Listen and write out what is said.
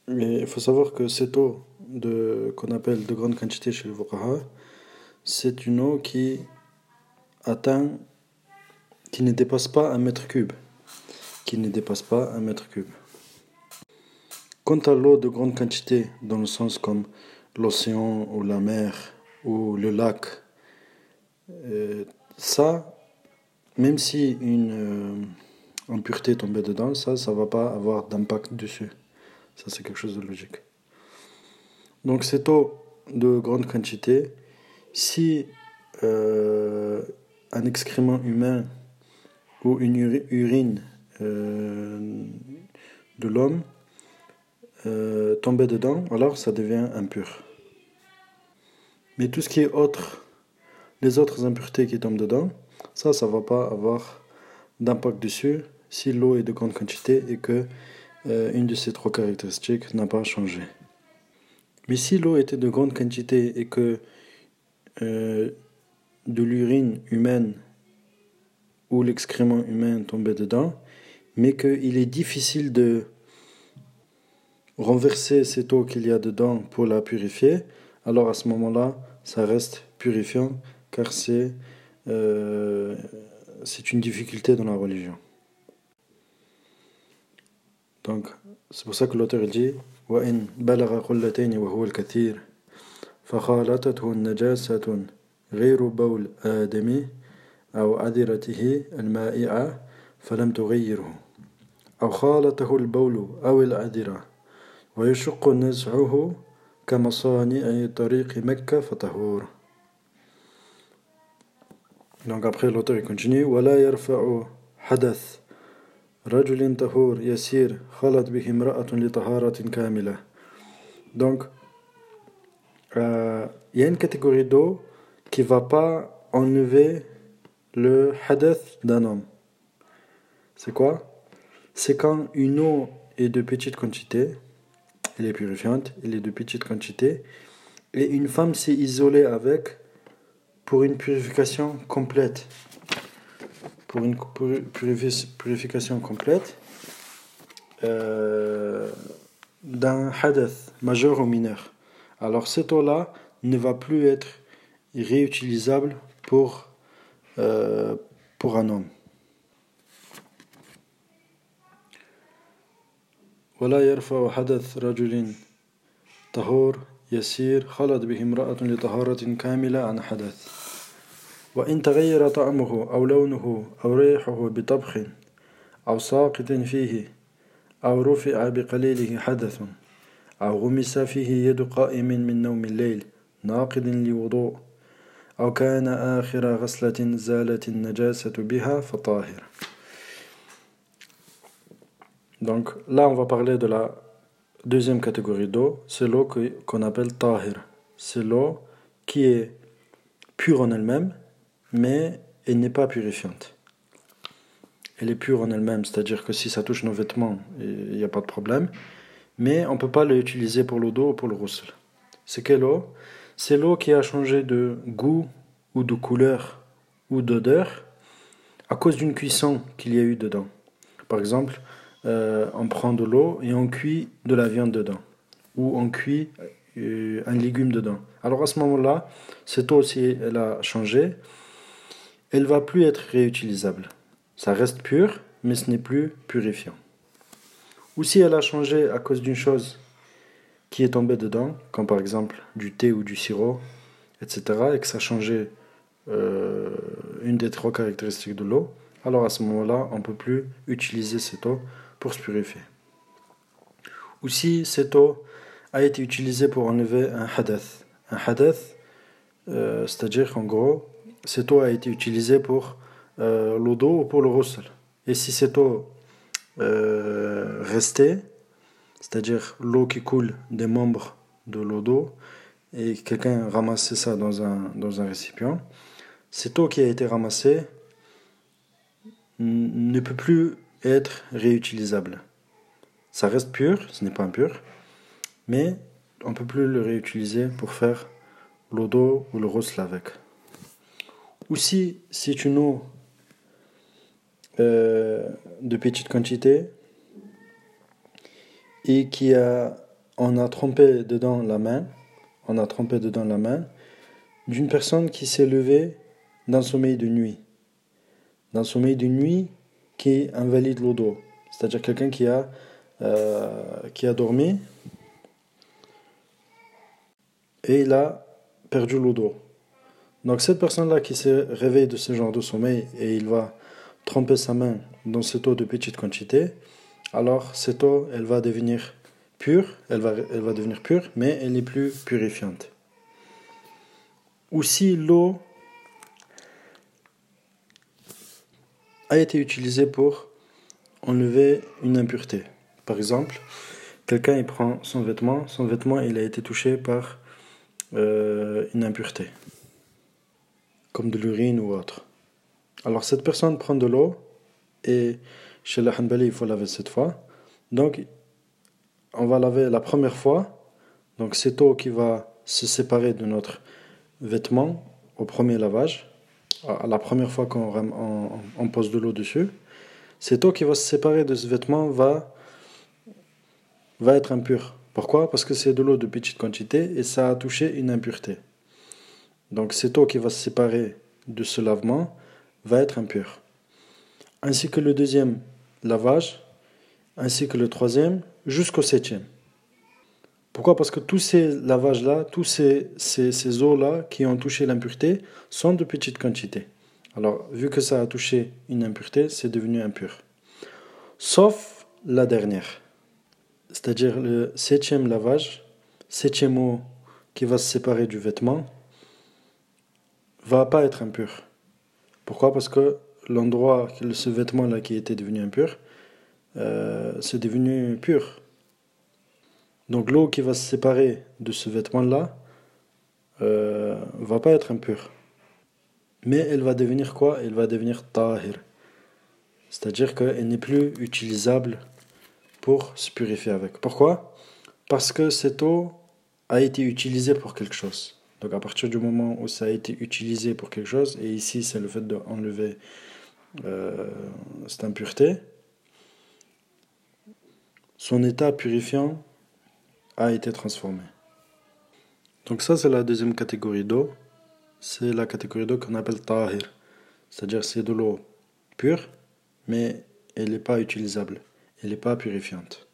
Mais il faut savoir que cette eau qu'on appelle de grande quantité chez le fuqaha, c'est une eau atteint, qui ne dépasse pas un mètre cube. Qui ne dépasse pas un mètre cube. Quant à l'eau de grande quantité, dans le sens comme l'océan ou la mer ou le lac, ça, même si une impureté tombait dedans, ça va pas avoir d'impact dessus. Ça, c'est quelque chose de logique. Donc cette eau de grande quantité, si un excrément humain ou une urine de l'homme tombait dedans, alors ça devient impur. Mais tout ce qui est autre, les autres impuretés qui tombent dedans, ça va pas avoir d'impact dessus si l'eau est de grande quantité et que une de ces trois caractéristiques n'a pas changé. Mais si l'eau était de grande quantité et que de l'urine humaine ou l'excrément humain tombait dedans, mais qu'il est difficile de renverser cette eau qu'il y a dedans pour la purifier, alors à ce moment-là, ça reste purifiant car c'est une difficulté dans la religion. Donc, c'est pour ça que l'auteur dit وَإِنْ بَلَغَ قُلَّتَيْنِ وَهُوَ الْكَثِيرُ فَخَالَطَتْهُ النَّجَاسَةٌ غَيْرُ بَوْلِ آدَمِ أو عذرته المائعة فلم تغيره أو خالطه البول أو العذرة ويشق نزعه كمصانع طريق مكة فطهور. Donc après l'auteur continue ولا يرفع حدث رجل طهور يسير خلط به امرأة لطهارة كاملة. Donc il y a une catégorie d'eau qui va pas enlever le hadath d'un homme. C'est quoi? C'est quand une eau est de petite quantité, elle est purifiante, elle est de petite quantité, et une femme s'est isolée avec pour une purification complète. Pour une purification complète d'un hadath, majeur ou mineur. Alors cette eau-là ne va plus être réutilisable pour un homme. ولا يرفع حدث رجل طهور يسير خلط به امرأة لطهارة كاملة عن حدث وإن تغير طعمه أو لونه أو ريحه بطبخ أو ساقط فيه أو رفع بقليله حدث أو غمس فيه يد قائم من نوم الليل ناقض لوضوء أو كان آخر غسلة زالت النجاسة بها فطاهر. Donc là on va parler de la deuxième catégorie d'eau, c'est l'eau qu'on appelle tahir. C'est l'eau qui est pure en elle-même, mais elle n'est pas purifiante. Elle est pure en elle-même, c'est-à-dire que si ça touche nos vêtements, il n'y a pas de problème, mais on ne peut pas l'utiliser pour l'eau d'eau ou pour le ghusl. C'est quelle eau? C'est l'eau qui a changé de goût ou de couleur ou d'odeur à cause d'une cuisson qu'il y a eu dedans. Par exemple, on prend de l'eau et on cuit de la viande dedans, ou on cuit un légume dedans. Alors à ce moment-là, cette eau, si elle a changé, elle ne va plus être réutilisable. Ça reste pur, mais ce n'est plus purifiant. Ou si elle a changé à cause d'une chose qui est tombée dedans, comme par exemple du thé ou du sirop, etc., et que ça a changé une des trois caractéristiques de l'eau, alors à ce moment-là, on ne peut plus utiliser cette eau pour se purifier. Ou si cette eau a été utilisée pour enlever un hadath. Un hadath, c'est-à-dire qu'en gros, cette eau a été utilisée pour l'eau d'eau ou pour le ghusl. Et si cette eau restait, c'est-à-dire l'eau qui coule des membres de l'eau d'eau, et quelqu'un ramassait ça dans un récipient, cette eau qui a été ramassée ne peut plus être réutilisable. Ça reste pur, ce n'est pas impur, mais on ne peut plus le réutiliser pour faire l'eau d'eau ou le ghusl avec. Ou si c'est une eau de petite quantité et qui a on a trempé dedans la main, d'une personne qui s'est levée d'un sommeil de nuit. D'un sommeil de nuit qui invalide l'odo. C'est-à-dire quelqu'un qui a dormi et il a perdu l'odo. Donc cette personne-là qui s'est réveillée de ce genre de sommeil et il va tremper sa main dans cette eau de petite quantité, alors cette eau, elle va devenir pure, elle va devenir pure, mais elle n'est plus purifiante. Ou si l'eau a été utilisée pour enlever une impureté. Par exemple, quelqu'un il prend son vêtement il a été touché par une impureté, comme de l'urine ou autre. Alors cette personne prend de l'eau et chez les Hanbali il faut laver 7 fois. Donc on va laver la première fois. Donc cette eau qui va se séparer de notre vêtement au premier lavage, à la première fois qu'on pose de l'eau dessus, cette eau qui va se séparer de ce vêtement va être impure. Pourquoi? Parce que c'est de l'eau de petite quantité et ça a touché une impureté. Donc cette eau qui va se séparer de ce lavement va être impure. Ainsi que le deuxième lavage, ainsi que le troisième, jusqu'au septième. Pourquoi? Parce que tous ces lavages-là, tous ces eaux-là qui ont touché l'impureté sont de petite quantité. Alors, vu que ça a touché une impureté, c'est devenu impur. Sauf la dernière. C'est-à-dire le septième lavage, septième eau qui va se séparer du vêtement, va pas être impur. Pourquoi? Parce que l'endroit, ce vêtement-là qui était devenu impur, c'est devenu pur. Donc l'eau qui va se séparer de ce vêtement-là va pas être impure. Mais elle va devenir quoi? Elle va devenir tahir. C'est-à-dire qu'elle n'est plus utilisable pour se purifier avec. Pourquoi? Parce que cette eau a été utilisée pour quelque chose. Donc à partir du moment où ça a été utilisé pour quelque chose, et ici c'est le fait d'enlever cette impureté, son état purifiant a été transformé. Donc ça c'est la deuxième catégorie d'eau. C'est la catégorie d'eau qu'on appelle tahir. C'est-à-dire c'est de l'eau pure, mais elle n'est pas utilisable. Elle n'est pas purifiante.